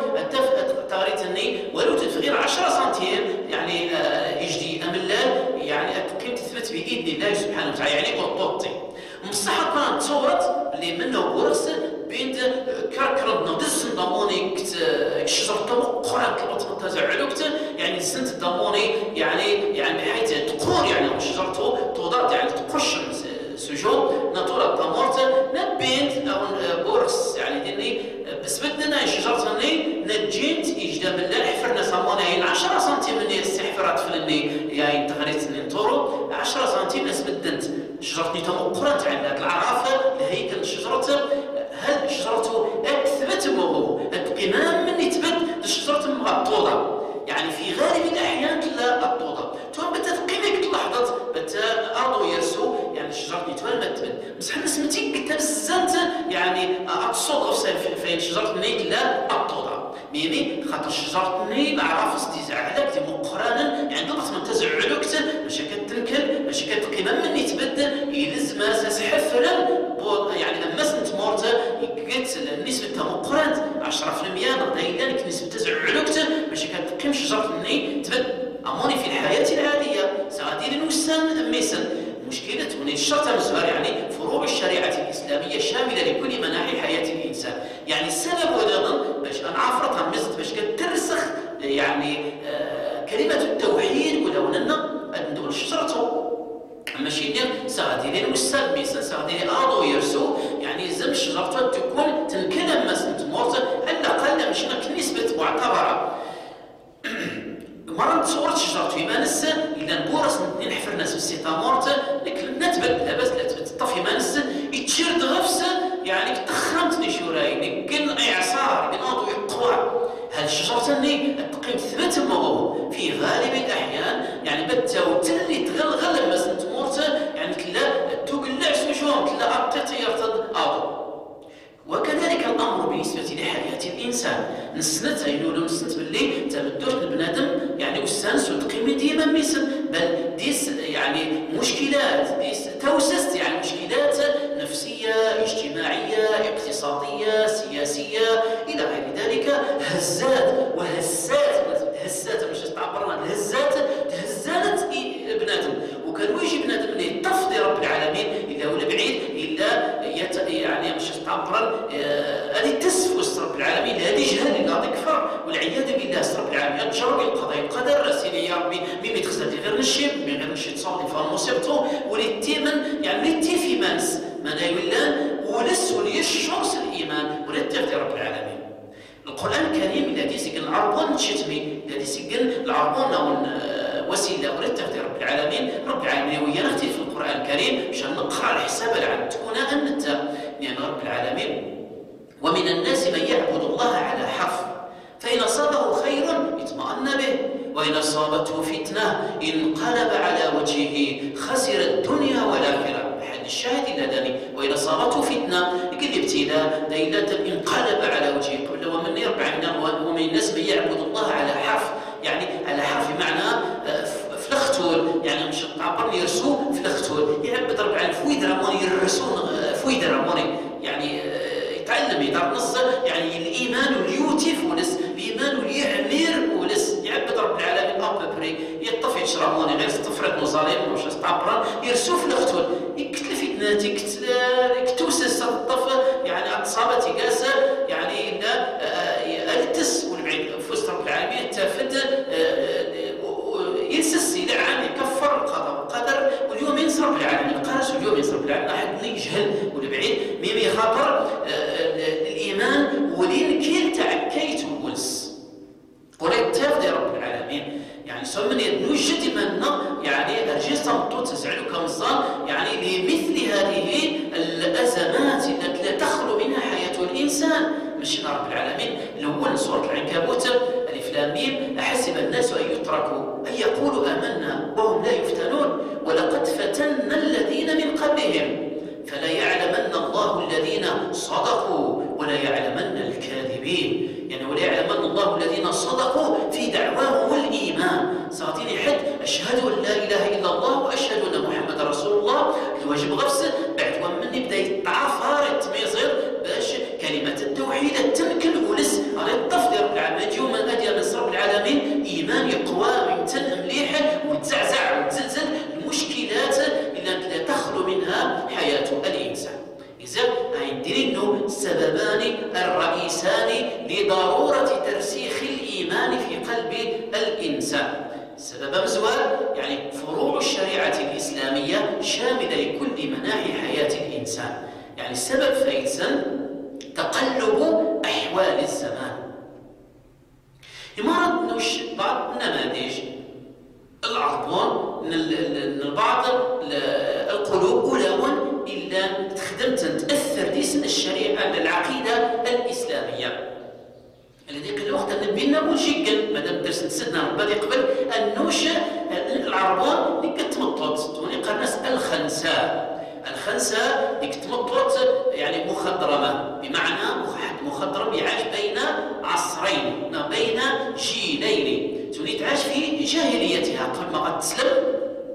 تغريتني ولو تغير عشرة سنتيم، يعني يجدي املال، يعني التقييم تثبت باذن الله سبحانه وتعالى، يعني قطوطي مصحة كانت تصورت اللي منه ورس بين كركر نضس ضموني شجرة قران كلمة تزعلوكت، يعني سنت ضموني يعني يعني بحيث تقور يعني شجرته توضع يعني تقش سجون ناتورا تمورت نبينت او بورس يعني ديني بس بدنا شجرتني نجيت اجدا بالله حفرنا صمونا عشرة سنتيم مني استحفرات فلني يعني تغريت نطورو عشرة سنتيم بس بدنت شجرتني تمقرت عندها العرافه هيكل شجرته هل شجرته اكثبت مو القمام مني تبد الشجره مغطوطه، يعني في غالب الاحيان لا الطوطه تون بتثقينك لحظه بت ارضو يرسو يعني شجرتني تون ما تبد بصح نسمتي قلت بزنت يعني اتصوت في شجرتني لا الطوطه ميمي خاطر شجرتني العراف استيزع عليك دي مقرانا يعني ضبط من تزعلوكت باش كتنكل باش كتقيم مني تبدل يلز ما سحفرا يعني لما سنت مورت قلت النسبه تاع مقران عشرة في المية نقدر لك نسبه تزعلوكت باش كتقيم شجرتني تبدل اموني في الحياه العاديه سغادير نوسان ميسن مشكلة هنا الشرط مزوار يعني فروع الشريعة الإسلامية شاملة لكل مناحي حياة الإنسان، يعني السبب أيضا باش نعرفها مزت باش كترسخ يعني آه كلمة التوحيد ولو أننا ندور شجرته ماشي ندير سغادير المستاد ميسن سغادير أرضو يرسو، يعني زم شجرته تكون تنكلم مسنت مورت على الأقل مش نسبة معتبرة. مرة تصورت شجرة يمانس إلا نبورس نحفر ناس بالسيطة مورت لكن نتبت لاباس لا تبت الطفي مانس يتشرد غفس يعني تخرمتني شوراي كن إعصار بناضو يقوى هاد الشجرة ني التقييم ثبت مغو في غالب الأحيان يعني بتاو تلي تغلغل لما سنت مورت يعني تلا تقلع سجون تلا أبتت يرتد أضو. وكذلك الامر بالنسبه لحياه الانسان نسنت يقولوا نسنت باللي تبدوش البنادم يعني استانس وتقيم ديما ميسن بل ديس يعني مشكلات ديس توسست يعني مشكلات نفسيه اجتماعيه اقتصاديه سياسيه الى غير ذلك هزات وهزات هزات مش تعبرنا الهزات تهزات بنادم وكان ويجي بنادم اللي تفضي رب العالمين اذا ولا بعيد الا يت يعني مش تعبر هذه آه تسفس رب العالمين هذه جهل الله كفر والعياذ بالله رب العالمين جرب القضاء القدر سيدي يا ربي ميمي تخزل غير نشي من غير نشي تصور فهم مصيبته وليتي من يعني وليتي في مانس ما لا يولان ولس وليشرس الايمان وليتي رب العالمين. القران الكريم الذي سجن العربون شتمي الذي سجن العربون وسيله وليتي رب العالمين رب العالمين ويا نختي في القران الكريم مشان نقرا الحساب عن تكون انت يعني رب العالمين. ومن الناس من يعبد الله على حرف فإن أصابه خير اطمأن به وإن أصابته فتنة انقلب على وجهه خسر الدنيا والآخرة. محل الشاهد إلى ذلك وإن أصابته فتنة قل ابتلاء ديلة انقلب على وجهه. قبل ومن يربع ومن الناس من يعبد الله على حرف، يعني على حرف بمعنى فلختول، يعني مش تعبرني يرسو فلختول يعبد ربع الفويد راموني يرسون فويد راموني، يعني يتعلم يدار نص، يعني الإيمان اليوتيف ولس الإيمان اليعمر ولس يعبد رب العالمين أبري يطفي شراموني غير استفرد نظالم مش استعبران يرسو فلختول يكتل فتناتي كتوسس الطف، يعني أصابتي قاسة يعني لا ألتس والبعيد فوست رب العالمين تافد ينسس إلى عام يكفر القضاء والقدر واليوم ينصر رب العالمين القارس واليوم ينصر رب العالمين أحد يجهل والبعيد ميمي خاطر الإيمان ولين كيل تعكيت ولس ولا تافد رب العالمين، يعني سمن نوجد منا يعني أرجيس تمطو تزعلو كمصان، يعني لمثل هذه الأزمات التي لا تخلو منها حياة الإنسان. مشينا رب العالمين الأول سورة العنكبوت ألف لام ميم أحسب الناس أن يتركوا أن يقولوا آمنا وهم لا يفتنون ولقد فتنا الذين من قبلهم فلا يعلمن الله الذين صدقوا ولا يعلمن الكاذبين، يعني ولا يعلمن الله الذين صدقوا في دعواهم الإيمان. صادين حد أشهد أن لا إله إلا الله وأشهد أن محمد رسول الله الواجب غفص بعد ومن يبدأ يتعافر يتميزر باش كلمة التوحيد تمكن ولس على الطفل رب العالمين يوم أدي من رب العالمين إيمان يقوى ويمتن مليح وتزعزع وتزلزل المشكلات التي لا تخلو منها حياة الإنسان. إذا عندنا السببان الرئيسان لضرورة ترسيخ الإيمان في قلب الإنسان. السبب مزوال يعني فروع الشريعة الإسلامية شاملة لكل مناحي حياة الإنسان، يعني السبب فايتسا تقلب أحوال الزمان. إمارة نوش بعض النماذج العربون من بعض القلوب أولون إلا تخدم تأثر ديسن الشريعة العقيدة الإسلامية الذي قل وقت نبينا ونشيقن مادام درس نسدنا ربادي قبل النوش العربون اللي كتمطط توني قرناس الخنساء الخنساء اللي كتمطط يعني مخضرمة، بمعنى مخضرم يعيش بين عصرين بين جيلين، توني تعيش في جاهليتها قبل ما قد تسلم.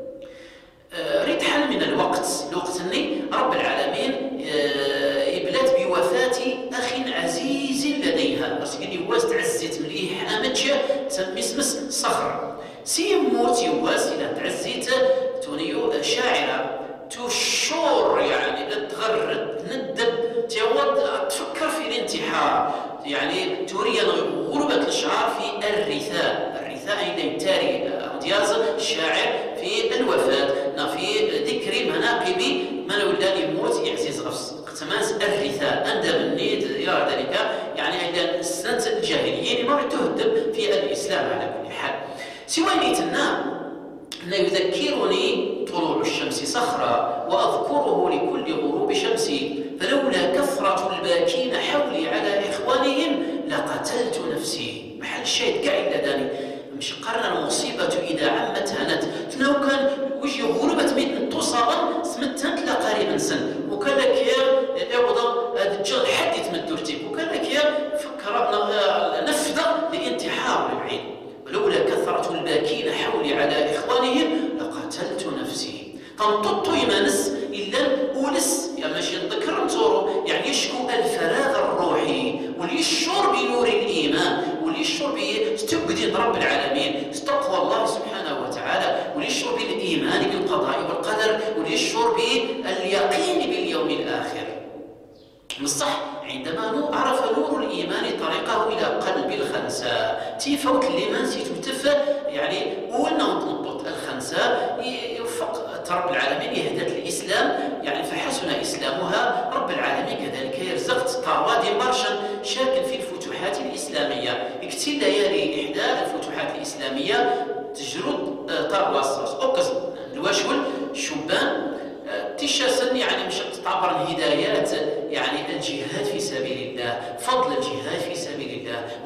آه ريت حل من الوقت الوقت اني رب العالمين آه يبلات بوفاة اخ عزيز لديها، بس قال يواز تعزيت مليح امتش تسمي اسمس صخر سيموت يواز الى تعزيت تونيو شاعره تشور يعني تغرد ندب تعود تفكر في الانتحار، يعني توري غربة الشعر في الرثاء. الرثاء أين يمتاري دياز الشاعر في الوفاة في ذكر مناقب من ولدان يموت يعزيز غفص اقتماس الرثاء أندى بالنيد يرى ذلك، يعني إلى السنة الجاهليين ما تهدب في الإسلام على كل حال. سوى نيتنا لا يذكرني طلوع الشمس صخرا وأذكره لكل غروب شمسي فلولا كثرة الباكين حولي على إخوانهم لقتلت نفسي. محل الشاهد كاع إلا داني مش قرنا المصيبة إذا عمت هانت لو كان وجه غربت من تصاغا سمتها لا قريبا سن وكان لك يا يوضا الجل حد يتمدو رتيب وكان لك يا فكر نفذ لانتحار العين ولولا كثرة الباكين حولي على إخوانهم لقتلت نفسي. تنطط يمانس إلا أولس يا ماشي نذكر نزورو يعني يشكو الفراغ الروحي وليشعر بنور الإيمان وليشعر باستبداد رب العالمين استقوى الله سبحانه وتعالى وليشعر بالإيمان بالقضاء والقدر وليشعر باليقين باليوم الآخر. بالصح عندما عرف نور الإيمان طريقه إلى قلب الخنساء تيفوت الإيمان سيتمتف يعني أولنا نطلط الخنساء يوفق رب العالمين يهدت الإسلام يعني فحسن إسلامها. رب العالمين كذلك يرزقت طرواد مرشا شارك في الفتوحات الإسلامية اكتل ليالي إحدى الفتوحات الإسلامية تجرد طرواس أوكز الواشول شبان تشاسن يعني مش تعبر الهدايات يعني الجهاد في سبيل الله، فضل الجهاد في سبيل الله وفضل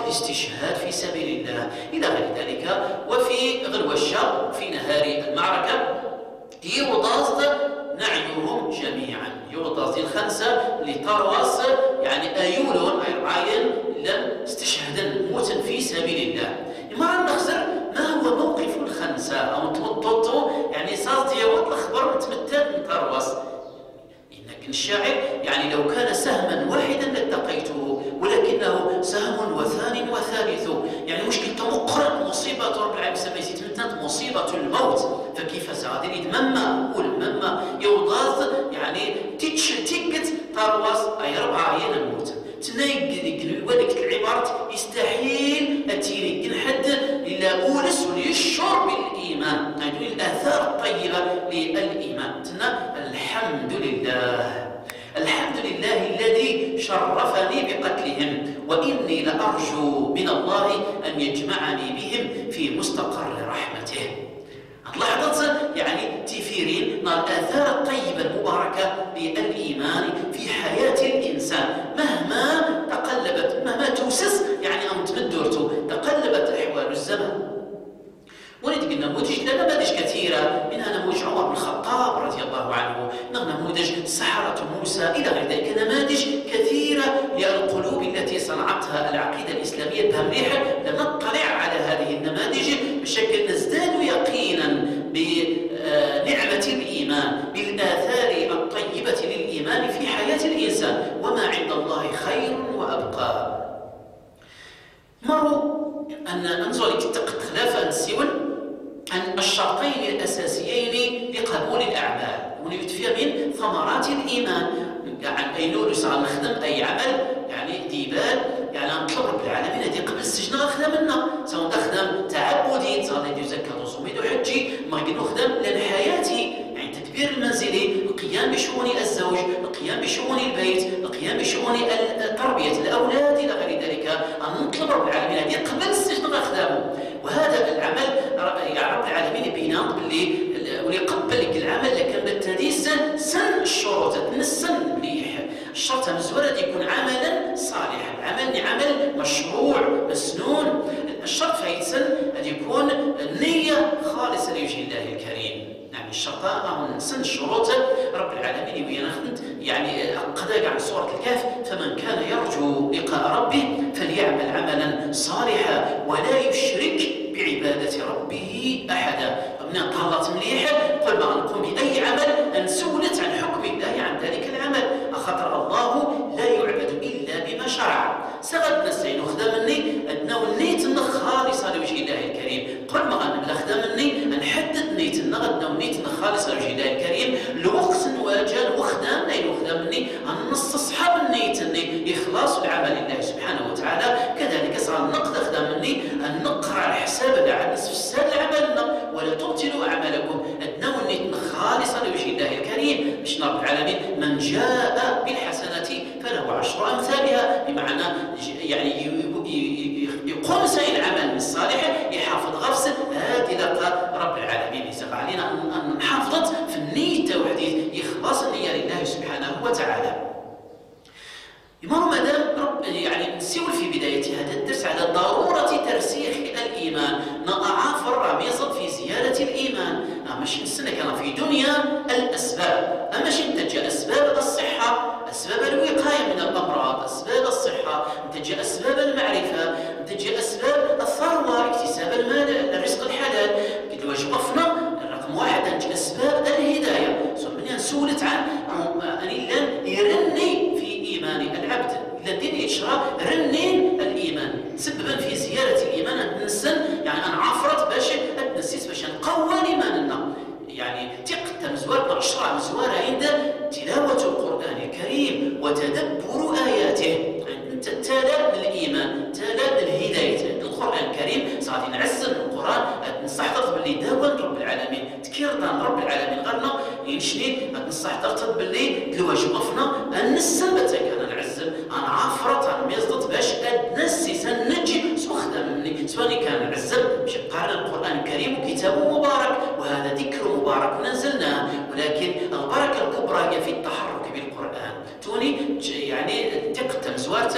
الاستشهاد في سبيل الله إلى غير ذلك. وفي غلو الشام في نهار المعركة يغتاظ نعيهم جميعا، يغتاظ الخنسة لطرواس يعني أيولون أي رعاين لم استشهدا موتا في سبيل الله. المرة نخزر ما هو موقف الخنسة أو تمططو يعني صار ديال الأخبار متمتد من طرواس. إنك الشاعر يعني لو كان سهما واحدا لاتقيته ولكنه سهم وثان وثالث، يعني مشكلته مقرن مصيبة رب العالمين سميتي تمتنت مصيبة الموت. فكيف سأدري مما والمما يوضاز يعني تتشتكت طرواس أي ربع عين الموت تنايق ولك العبارة يستحيل أتيني نحد إلا أولس وليشعر بالإيمان، يعني الآثار الطيبة للإيمان. تنا الحمد لله، الحمد لله الذي شرفني بقتلهم وإني لأرجو من الله أن يجمعني بهم في مستقر رحمته. لاحظت يعني تفيرين الآثار الطيبة المباركة للإيمان في حياة الإنسان مهما تقلبت، مهما توسس يعني أو تمدرته تقلبت أحوال الزمن. ولد قلنا نموذج لنا نماذج كثيرة، منها نموذج عمر بن الخطاب رضي الله عنه، نموذج سحرة موسى إلى غير ذلك، نماذج كثيرة للقلوب التي صنعتها العقيدة الإسلامية بها. لنطلع على هذه النماذج بشكل نزداد يقينا بنعمة الإيمان، بالآثار الطيبة للإيمان في حياة الإنسان، وما عند الله خير وأبقى. مروا أن أنزل خلافا نسيون عن الشرطين الأساسيين لقبول الأعمال ونيتفيا من ثمرات الإيمان. عن أي نور يسعى نخدم أي عمل يعني ديبال يعني نطلب رب العالمين هذه قبل السجن نخدم لنا، سواء نخدم تعبدي تصلي يدير زكاة وصومي وحجي، ما نخدم لأن حياتي يعني تدبير المنزلي، القيام بشؤون الزوج، القيام بشؤون البيت، القيام بشؤون تربية الأولاد إلى غير ذلك، أن نطلب رب العالمين هذه قبل السجن نخدمه. وهذا العمل يعني رب العالمين بيناط باللي وليقبل لك العمل لكن بالتالي سن سن الشروط السن مليح. الشرط مزورة يكون عملا صالحا، عمل عمل مشروع مسنون. الشرط فيتسن أن يكون النية خالصة لوجه الله الكريم. يعني الشرط أو سن الشروط رب العالمين وينخدم يعني قد عن سورة الكهف، فمن كان يرجو لقاء ربه فليعمل عملا صالحا ولا يشرك بعبادة ربه أحدا. من طالت مليح قل ما نقوم بأي عمل أن سولت عن حكم الله عن ذلك العمل، أخطر الله لا يعبد إلا بما شرع. سغدنا السين خدمني أدناو النيت خالصة لوجه الله الكريم. قل ما غنبدا خدمني نحدد نيتنا غدناو نيتنا خالصة لوجه الله الكريم، الوقت نواجه وخدامنا إلو خدمني أن نستصحب النيتني إخلاص العمل لله سبحانه وتعالى. كذلك صار نقد خدمني أن نقرأ الحساب على نصف السنة عملنا ولا تبطلوا أعمالكم، أدناو النيتنا خالصة لوجه الله الكريم. باش رب العالمين من جاء بالحسنة فله عشر أمثالها، بمعنى يعني يقوم سائل العمل الصالح يحافظ غفص هذه لقى رب العالمين. يسق علينا أن نحافظ في النية وحديث إخلاص النية لله سبحانه وتعالى. يمر مدام رب يعني نسيول في بداية هذا الدرس على ضرورة ترسيخ الإيمان، نضعاف الرميصة في زيادة الإيمان. ماشي نستنى كان في دنيا الأسباب، أما شي نتجه أسباب الصحة، أسباب الوقاية من الأمراض، أسباب الصحة، نتجه أسباب المعرفة، نتجه أسباب الثروة، اكتساب المال، الرزق الحلال. قد واش وقفنا رقم واحد نتجه أسباب الهداية. ثم سولت عن أني لن يرني في إيمان العبد الذين يشرى رنين الإيمان سببا في زيادة الإيمان. نسن يعني أنا عفرت باش نسيت باش نقوى إيماننا، يعني تقت مزوار عشرة مزوار عند تلاوة القرآن الكريم وتدبر آياته. أنت تالا الإيمان تالا الهداية القرآن الكريم صادي نعزل القرآن نستحضر باللي داوان رب العالمين تكيرنا رب العالمين غرنا ينشني نستحضر باللي الواجب وقفنا النسبة كان نعزل أنا عفرت أنا ميزدت باش أدنسي سنجي سوخدم مني سواء كان نعزل باش قرأ القرآن الكريم وكتابه مبارك، وهذا ذكر مبارك نزلناه، ولكن البركة الكبرى هي في التحرك بالقرآن. توني يعني تقتم زوارته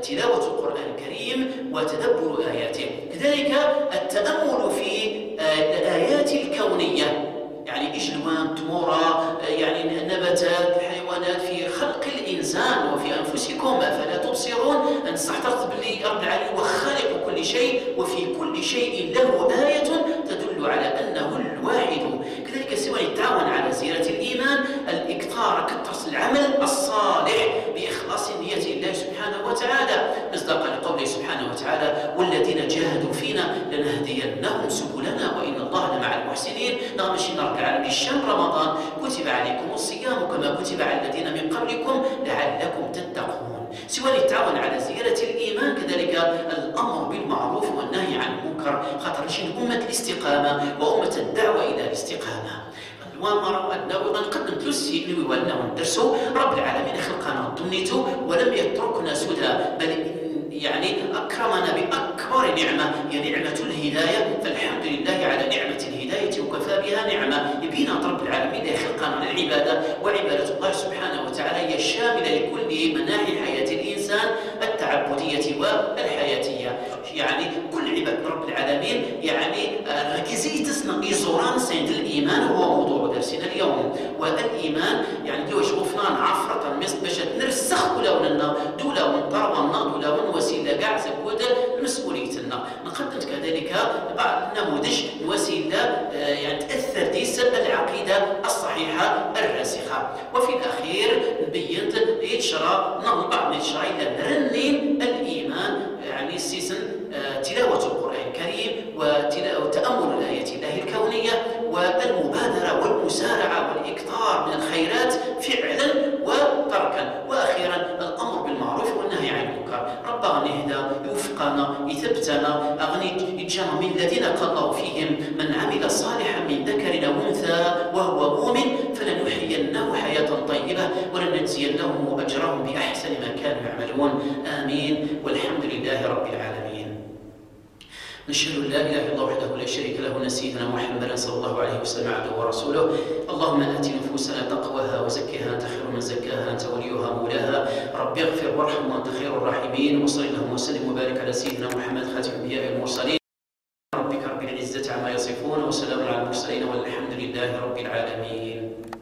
تلاوة القرآن الكريم وتدبر آياته. كذلك التأمل في الآيات الكونية، يعني إجلوان، تمورة، يعني النباتات، الحيوانات، في خلق الإنسان وفي أنفسكم أفلا تبصرون. أن استحضرت باللي رب العالمين هو خالق كل شيء، وفي كل شيء له آية تدل على أنه الواحد. كذلك سوى التعاون على زيارة الإيمان، الإكثار كثرة العمل الصالح بإخلاص النية لله سبحانه وتعالى، مصداقا لقوله سبحانه وتعالى: والذين جاهدوا فينا لنهدينهم سبلنا وإن الله لمع المحسنين. نعم شين رب العالمين شهر رمضان كتب عليكم الصيام كما كتب على الذين من قبلكم لعلكم تتقون. سوى التعاون على زيارة الإيمان، كذلك الأمر بالمعروف والنهي عن المنكر، خاطر شين أمة الاستقامة وأمة الدعوة إلى الاستقامة. ومروا أنه نقدم تلسي اللي ولنا ندرسوا رب العالمين خلقنا ضمنيته ولم يتركنا سدى، بل يعني أكرمنا بأكبر نعمة هي نعمة الهداية، فالحمد لله على نعمة الهداية وكفى بها نعمة. يبينا رب العالمين خلقنا للعبادة، وعبادة الله سبحانه وتعالى هي شاملة لكل مناحي حياة الإنسان التعبدية والحياتية. يعني كل عبادة رب العالمين يعني ركزي تسمى إيزوران سيد الإيمان هو موضوع درسنا اليوم. والإيمان يعني دوش غفران عفرة باش نرسخ ولونا دولا ونطرونا دولا ونوسيلة كاع زبود مسؤوليتنا. نقدم كذلك بعض النموذج وسيلة يعني تأثر ديس العقيدة الصحيحة الراسخة. وفي الأخير بينت يتشرى نعم بعض يتشرى إلى نرنين الإيمان، يعني سيسن تلاوة القرآن الكريم وتأمل الآيات الله الكونية والمبادرة والمسارعة والإكثار من الخيرات فعلا وتركا. وأخيرا الأمر بالمعروف والنهي عن المنكر. ربنا نهدى يوفقنا يثبتنا أغني يتجمع من الذين قال الله فيهم: من عمل صالحا من ذكر أو أنثى وهو مؤمن فلنحيينه حياة طيبة ولنجزينهم أجرهم بأحسن ما كانوا يعملون. آمين والحمد لله رب العالمين. نشهد أن لا إله إلا الله وحده لا شريك له، أن سيدنا محمدا صلى الله عليه وسلم عبده ورسوله. اللهم آت نفوسنا تقواها وزكها أنت خير من زكاها أنت وليها مولاها. رب اغفر وارحم وأنت خير الراحمين. وصل اللهم وسلم وبارك على سيدنا محمد خاتم الأنبياء والمرسلين. ربك رب العزة عما يصفون وسلام على المرسلين والحمد لله رب العالمين.